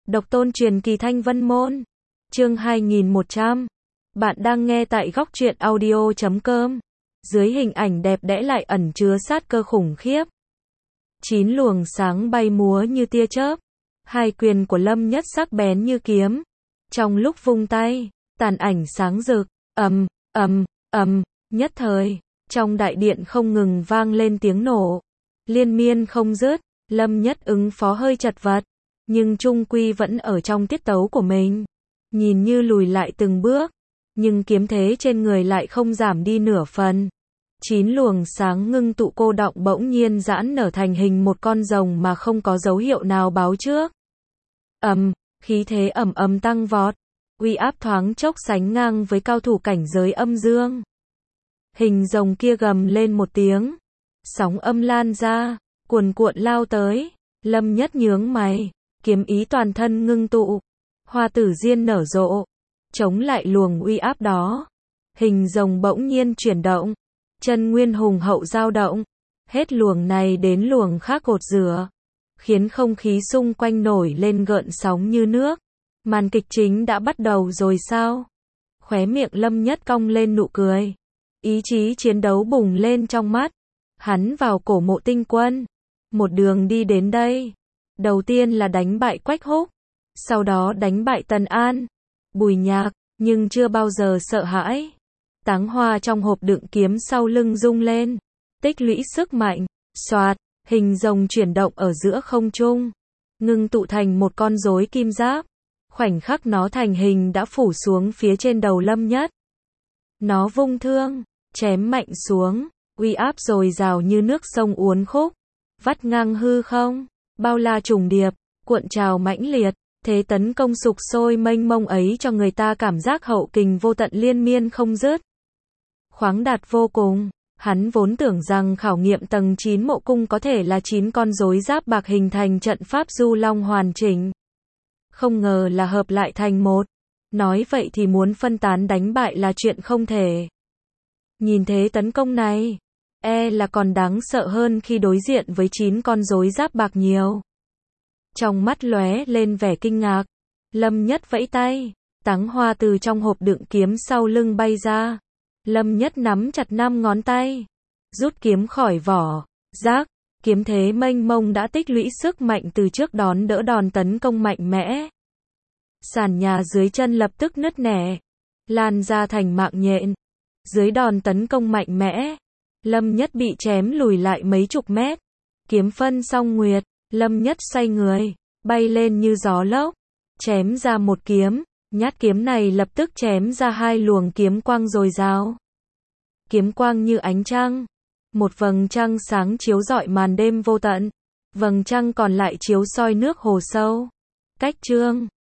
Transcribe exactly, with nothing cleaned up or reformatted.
Độc tôn truyền kỳ Thanh Vân Môn. Chương hai nghìn một trăm. Bạn đang nghe tại góc truyện audio chấm com. Dưới hình ảnh đẹp đẽ lại ẩn chứa sát cơ khủng khiếp. Chín luồng sáng bay múa như tia chớp. Hai quyền của Lâm Nhất sắc bén như kiếm. Trong lúc vung tay, tàn ảnh sáng rực, ầm, ầm, ầm, nhất thời, trong đại điện không ngừng vang lên tiếng nổ. Liên miên không dứt, Lâm Nhất ứng phó hơi chật vật, nhưng chung quy vẫn ở trong tiết tấu của mình. Nhìn như lùi lại từng bước, nhưng kiếm thế trên người lại không giảm đi nửa phần. Chín luồng sáng ngưng tụ cô đọng bỗng nhiên giãn nở thành hình một con rồng mà không có dấu hiệu nào báo trước. Ầm, khí thế ầm ầm tăng vọt, uy áp thoáng chốc sánh ngang với cao thủ cảnh giới âm dương. Hình rồng kia gầm lên một tiếng, sóng âm lan ra, cuồn cuộn lao tới. Lâm Nhất nhướng mày, kiếm ý toàn thân ngưng tụ, hoa tử diên nở rộ, chống lại luồng uy áp đó. Hình rồng bỗng nhiên chuyển động, chân nguyên hùng hậu dao động, hết luồng này đến luồng khác cột rửa, khiến không khí xung quanh nổi lên gợn sóng như nước. Màn kịch chính đã bắt đầu rồi sao? Khóe miệng Lâm Nhất cong lên nụ cười, ý chí chiến đấu bùng lên trong mắt. Hắn vào cổ Mộ Tinh Quân, một đường đi đến đây. Đầu tiên là đánh bại Quách Húc, sau đó đánh bại Tần An, Bùi Nhạc, nhưng chưa bao giờ sợ hãi. Táng hoa trong hộp đựng kiếm sau lưng rung lên, tích lũy sức mạnh, xoạt, hình rồng chuyển động ở giữa không trung, ngưng tụ thành một con rối kim giáp. Khoảnh khắc nó thành hình đã phủ xuống phía trên đầu Lâm Nhất. Nó vung thương, chém mạnh xuống, uy áp dồi dào như nước sông uốn khúc, vắt ngang hư không, bao la trùng điệp, cuộn trào mãnh liệt. Thế tấn công sục sôi mênh mông ấy cho người ta cảm giác hậu kình vô tận liên miên không dứt. Khoáng đạt vô cùng, hắn vốn tưởng rằng khảo nghiệm tầng chín mộ cung có thể là chín con rối giáp bạc hình thành trận pháp du long hoàn chỉnh. Không ngờ là hợp lại thành một. Nói vậy thì muốn phân tán đánh bại là chuyện không thể. Nhìn thế tấn công này, e là còn đáng sợ hơn khi đối diện với chín con rối giáp bạc nhiều. Trong mắt lóe lên vẻ kinh ngạc, Lâm Nhất vẫy tay, táng hoa từ trong hộp đựng kiếm sau lưng bay ra. Lâm Nhất nắm chặt năm ngón tay, rút kiếm khỏi vỏ, rác, kiếm thế mênh mông đã tích lũy sức mạnh từ trước đón đỡ đòn tấn công mạnh mẽ. Sàn nhà dưới chân lập tức nứt nẻ, lan ra thành mạng nhện. Dưới đòn tấn công mạnh mẽ, Lâm Nhất bị chém lùi lại mấy chục mét. Kiếm phân song nguyệt, Lâm Nhất xoay người, bay lên như gió lốc, chém ra một kiếm. Nhát kiếm này lập tức chém ra hai luồng kiếm quang dồi dào. Kiếm quang như ánh trăng, một vầng trăng sáng chiếu rọi màn đêm vô tận, vầng trăng còn lại chiếu soi nước hồ sâu. Cách chương